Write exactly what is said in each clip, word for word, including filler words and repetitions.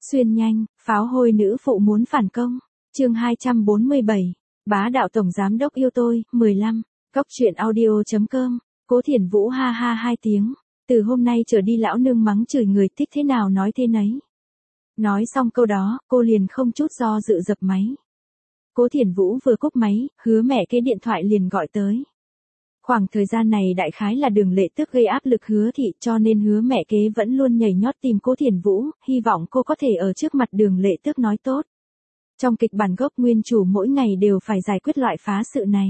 Xuyên nhanh, pháo hôi nữ phụ muốn phản công. Chương hai trăm bốn mươi bảy. Bá đạo tổng giám đốc yêu tôi. mười lăm. Cốc truyện audio.com. Cố Thiển Vũ ha ha hai tiếng. Từ hôm nay trở đi lão nương mắng chửi người thích thế nào nói thế nấy. Nói xong câu đó, cô liền không chút do dự dập máy. Cố Thiển Vũ vừa cúp máy, Hứa Mẹ Kế điện thoại liền gọi tới. Khoảng thời gian này đại khái là Đường Lệ Tước gây áp lực Hứa Thị, cho nên Hứa Mẹ Kế vẫn luôn nhảy nhót tìm Cố Thiển Vũ, hy vọng cô có thể ở trước mặt Đường Lệ Tước nói tốt. Trong kịch bản gốc nguyên chủ mỗi ngày đều phải giải quyết loại phá sự này.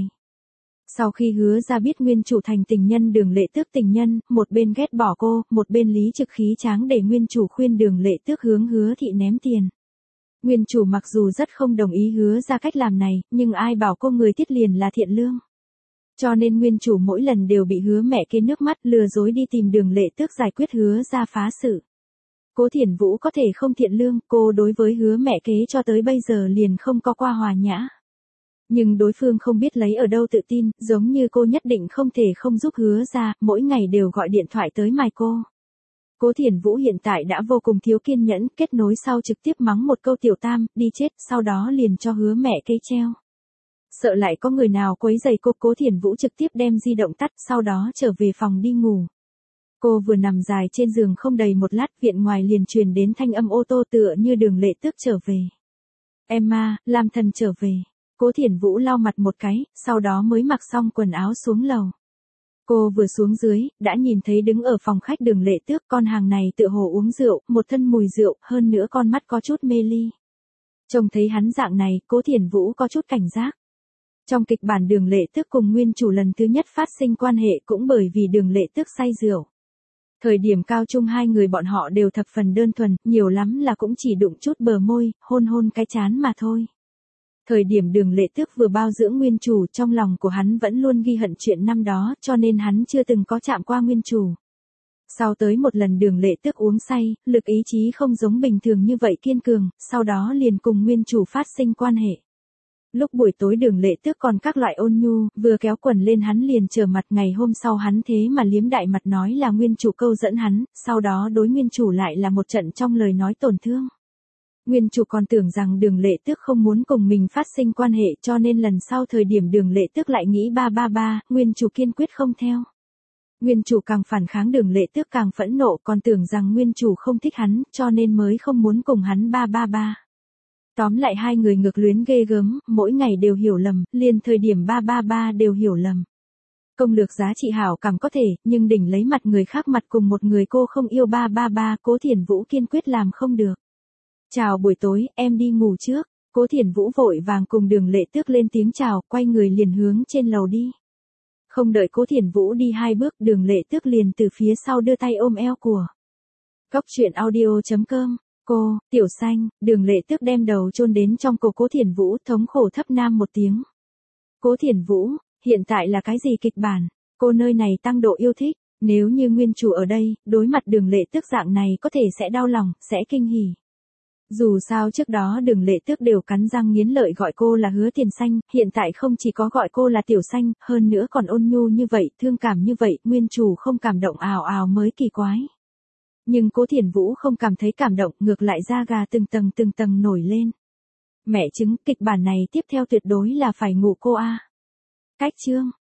Sau khi Hứa ra biết nguyên chủ thành tình nhân Đường Lệ Tước tình nhân, một bên ghét bỏ cô, một bên lý trực khí tráng để nguyên chủ khuyên Đường Lệ Tước hướng Hứa Thị ném tiền. Nguyên chủ mặc dù rất không đồng ý Hứa ra cách làm này, nhưng ai bảo cô người tiết liền là thiện lương. Cho nên nguyên chủ mỗi lần đều bị Hứa Mẹ Kế nước mắt lừa dối đi tìm Đường Lệ Tước giải quyết Hứa ra phá sự. Cố Thiển Vũ có thể không thiện lương, cô đối với Hứa Mẹ Kế cho tới bây giờ liền không có qua hòa nhã. Nhưng đối phương không biết lấy ở đâu tự tin, giống như cô nhất định không thể không giúp Hứa ra, mỗi ngày đều gọi điện thoại tới mài cô. Cố Thiển Vũ hiện tại đã vô cùng thiếu kiên nhẫn, kết nối sau trực tiếp mắng một câu tiểu tam, đi chết, sau đó liền cho Hứa Mẹ Kế treo. Sợ lại có người nào quấy rầy cô, Cố Thiển Vũ trực tiếp đem di động tắt, sau đó trở về phòng đi ngủ. Cô vừa nằm dài trên giường không đầy một lát, viện ngoài liền truyền đến thanh âm ô tô tựa như Đường Lệ Tước trở về. Emma, Lam Thần trở về. Cố Thiển Vũ lau mặt một cái, sau đó mới mặc xong quần áo xuống lầu. Cô vừa xuống dưới, đã nhìn thấy đứng ở phòng khách Đường Lệ Tước, con hàng này tựa hồ uống rượu, một thân mùi rượu, hơn nữa con mắt có chút mê ly. Trông thấy hắn dạng này, Cố Thiển Vũ có chút cảnh giác. Trong kịch bản Đường Lệ Tước cùng nguyên chủ lần thứ nhất phát sinh quan hệ cũng bởi vì Đường Lệ Tước say rượu. Thời điểm cao trung hai người bọn họ đều thập phần đơn thuần, nhiều lắm là cũng chỉ đụng chút bờ môi, hôn hôn cái trán mà thôi. Thời điểm Đường Lệ Tước vừa bao dưỡng nguyên chủ, trong lòng của hắn vẫn luôn ghi hận chuyện năm đó, cho nên hắn chưa từng có chạm qua nguyên chủ. Sau tới một lần Đường Lệ Tước uống say, lực ý chí không giống bình thường như vậy kiên cường, sau đó liền cùng nguyên chủ phát sinh quan hệ. Lúc buổi tối Đường Lệ Tước còn các loại ôn nhu, vừa kéo quần lên hắn liền trở mặt, ngày hôm sau hắn thế mà liếm đại mặt nói là nguyên chủ câu dẫn hắn, sau đó đối nguyên chủ lại là một trận trong lời nói tổn thương. Nguyên chủ còn tưởng rằng Đường Lệ Tước không muốn cùng mình phát sinh quan hệ, cho nên lần sau thời điểm Đường Lệ Tước lại nghĩ ba ba ba, nguyên chủ kiên quyết không theo. Nguyên chủ càng phản kháng Đường Lệ Tước càng phẫn nộ, còn tưởng rằng nguyên chủ không thích hắn, cho nên mới không muốn cùng hắn ba ba ba. Tóm lại hai người ngược luyến ghê gớm, mỗi ngày đều hiểu lầm, liền thời điểm ba ba ba đều hiểu lầm. Công lược giá trị hảo cảm có thể, nhưng đỉnh lấy mặt người khác mặt cùng một người cô không yêu ba ba ba, Cố Thiển Vũ kiên quyết làm không được. Chào buổi tối, em đi ngủ trước. Cố Thiển Vũ vội vàng cùng Đường Lệ Tước lên tiếng chào, quay người liền hướng trên lầu đi. Không đợi Cố Thiển Vũ đi hai bước, Đường Lệ Tước liền từ phía sau đưa tay ôm eo của. Cốc truyện audio.com. Cô, Tiểu Xanh, Đường Lệ Tước đem đầu chôn đến trong cổ Cố Thiển Vũ, thống khổ thấp nam một tiếng. Cố Thiển Vũ, hiện tại là cái gì kịch bản? Cô nơi này tăng độ yêu thích, nếu như nguyên chủ ở đây, đối mặt Đường Lệ Tước dạng này có thể sẽ đau lòng, sẽ kinh hỉ. Dù sao trước đó Đường Lệ Tước đều cắn răng nghiến lợi gọi cô là Hứa Tiền Xanh, hiện tại không chỉ có gọi cô là Tiểu Xanh, hơn nữa còn ôn nhu như vậy, thương cảm như vậy, nguyên chủ không cảm động ào ào mới kỳ quái. Nhưng Cố Thiển Vũ không cảm thấy cảm động, ngược lại da gà từng tầng từng tầng nổi lên. Mẹ chứng, kịch bản này tiếp theo tuyệt đối là phải ngủ cô a. Cách chương.